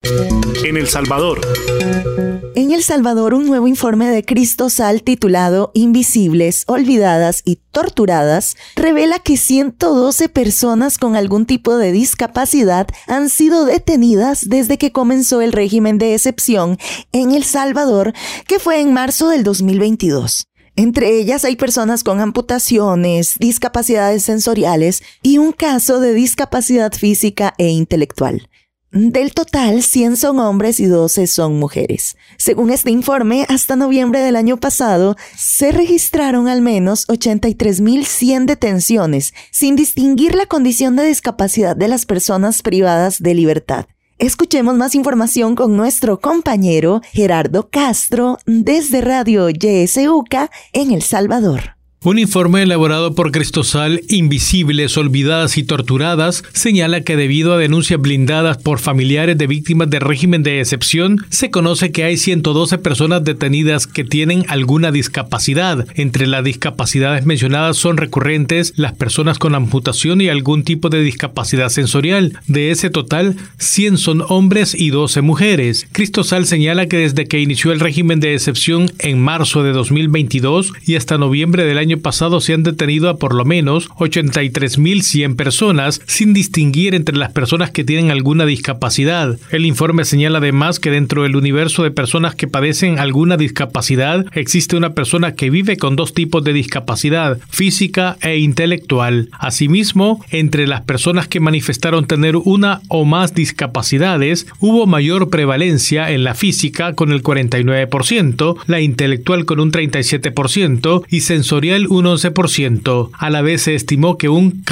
En El Salvador. En El Salvador, un nuevo informe de Cristosal titulado Invisibles, Olvidadas y Torturadas revela que 112 personas con algún tipo de discapacidad han sido detenidas desde que comenzó el régimen de excepción en El Salvador, que fue en marzo del 2022. Entre ellas hay personas con amputaciones, discapacidades sensoriales y un caso de discapacidad física e intelectual. Del total, 100 son hombres y 12 son mujeres. Según este informe, hasta noviembre del año pasado, se registraron al menos 83.100 detenciones, sin distinguir la condición de discapacidad de las personas privadas de libertad. Escuchemos más información con nuestro compañero Gerardo Castro desde Radio YSUCA en El Salvador. Un informe elaborado por Cristosal, Invisibles, Olvidadas y Torturadas, señala que debido a denuncias blindadas por familiares de víctimas de régimen de excepción, se conoce que hay 112 personas detenidas que tienen alguna discapacidad. Entre las discapacidades mencionadas son recurrentes las personas con amputación y algún tipo de discapacidad sensorial. De ese total, 100 son hombres y 12 mujeres. Cristosal señala que desde que inició el régimen de excepción en marzo de 2022 y hasta noviembre del año pasado se han detenido a por lo menos 83.100 personas, sin distinguir entre las personas que tienen alguna discapacidad. El informe señala además que dentro del universo de personas que padecen alguna discapacidad, existe una persona que vive con dos tipos de discapacidad, física e intelectual. Asimismo, entre las personas que manifestaron tener una o más discapacidades, hubo mayor prevalencia en la física con el 49%, la intelectual con un 37% y sensorial un 11%. A la vez se estimó que un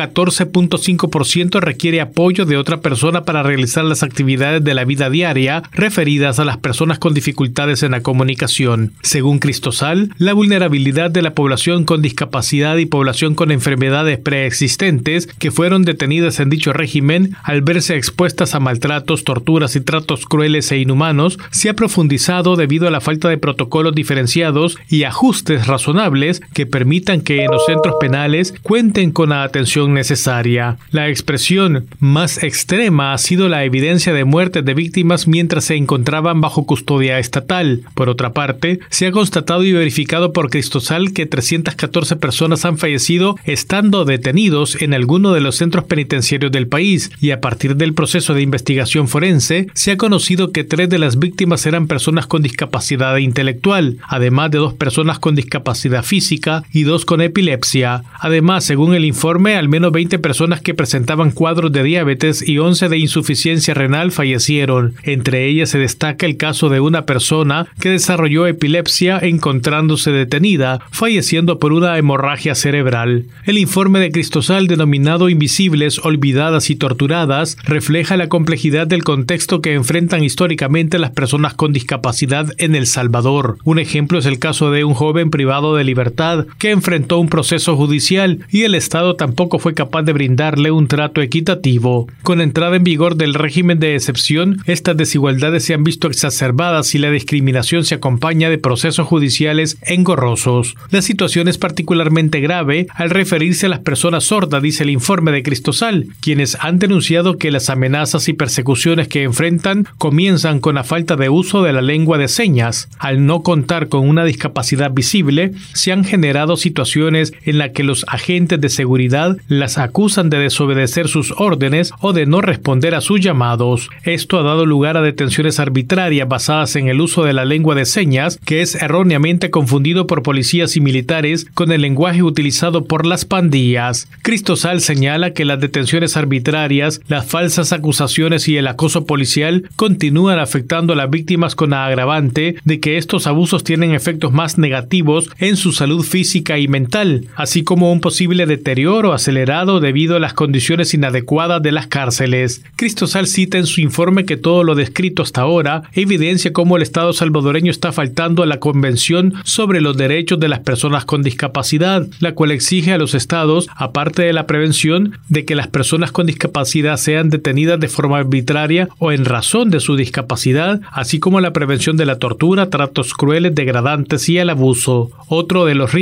14.5% requiere apoyo de otra persona para realizar las actividades de la vida diaria referidas a las personas con dificultades en la comunicación. Según Cristosal, la vulnerabilidad de la población con discapacidad y población con enfermedades preexistentes que fueron detenidas en dicho régimen, al verse expuestas a maltratos, torturas y tratos crueles e inhumanos, se ha profundizado debido a la falta de protocolos diferenciados y ajustes razonables que permitan que en los centros penales cuenten con la atención necesaria. La expresión más extrema ha sido la evidencia de muertes de víctimas mientras se encontraban bajo custodia estatal. Por otra parte, se ha constatado y verificado por Cristosal que 314 personas han fallecido estando detenidos en alguno de los centros penitenciarios del país, y a partir del proceso de investigación forense, se ha conocido que 3 de las víctimas eran personas con discapacidad intelectual, además de 2 personas con discapacidad física y 2 con epilepsia. Además, según el informe, al menos 20 personas que presentaban cuadros de diabetes y 11 de insuficiencia renal fallecieron. Entre ellas se destaca el caso de una persona que desarrolló epilepsia encontrándose detenida, falleciendo por una hemorragia cerebral. El informe de Cristosal, denominado Invisibles, Olvidadas y Torturadas, refleja la complejidad del contexto que enfrentan históricamente las personas con discapacidad en El Salvador. Un ejemplo es el caso de un joven privado de libertad que enfrentó un proceso judicial y el Estado tampoco fue capaz de brindarle un trato equitativo. Con entrada en vigor del régimen de excepción, estas desigualdades se han visto exacerbadas y la discriminación se acompaña de procesos judiciales engorrosos. La situación es particularmente grave al referirse a las personas sordas, dice el informe de Cristosal, quienes han denunciado que las amenazas y persecuciones que enfrentan comienzan con la falta de uso de la lengua de señas. Al no contar con una discapacidad visible, se han generado situaciones en las que los agentes de seguridad las acusan de desobedecer sus órdenes o de no responder a sus llamados. Esto ha dado lugar a detenciones arbitrarias basadas en el uso de la lengua de señas, que es erróneamente confundido por policías y militares con el lenguaje utilizado por las pandillas. Cristosal señala que las detenciones arbitrarias, las falsas acusaciones y el acoso policial continúan afectando a las víctimas, con la agravante de que estos abusos tienen efectos más negativos en su salud física y mental, así como un posible deterioro acelerado debido a las condiciones inadecuadas de las cárceles. Cristosal cita en su informe que todo lo descrito hasta ahora evidencia cómo el Estado salvadoreño está faltando a la Convención sobre los Derechos de las Personas con Discapacidad, la cual exige a los estados, aparte de la prevención de que las personas con discapacidad sean detenidas de forma arbitraria o en razón de su discapacidad, así como la prevención de la tortura, tratos crueles, degradantes y el abuso. Otro de los riesgos que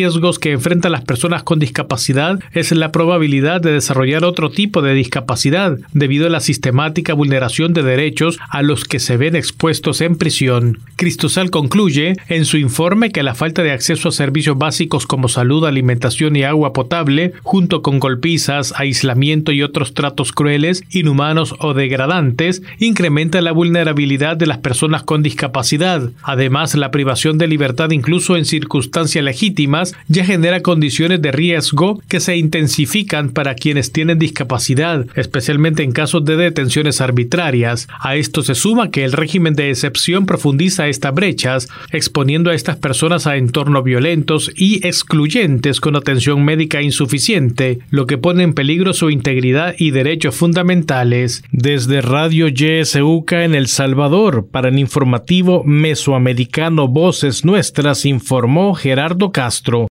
que enfrentan las personas con discapacidad es la probabilidad de desarrollar otro tipo de discapacidad debido a la sistemática vulneración de derechos a los que se ven expuestos en prisión. Cristosal concluye en su informe que la falta de acceso a servicios básicos como salud, alimentación y agua potable, junto con golpizas, aislamiento y otros tratos crueles, inhumanos o degradantes, incrementa la vulnerabilidad de las personas con discapacidad. Además, la privación de libertad, incluso en circunstancias legítimas, ya genera condiciones de riesgo que se intensifican para quienes tienen discapacidad, especialmente en casos de detenciones arbitrarias. A esto se suma que el régimen de excepción profundiza estas brechas, exponiendo a estas personas a entornos violentos y excluyentes con atención médica insuficiente, lo que pone en peligro su integridad y derechos fundamentales. Desde Radio YSUCA en El Salvador, para el informativo mesoamericano Voces Nuestras, informó Gerardo Castro.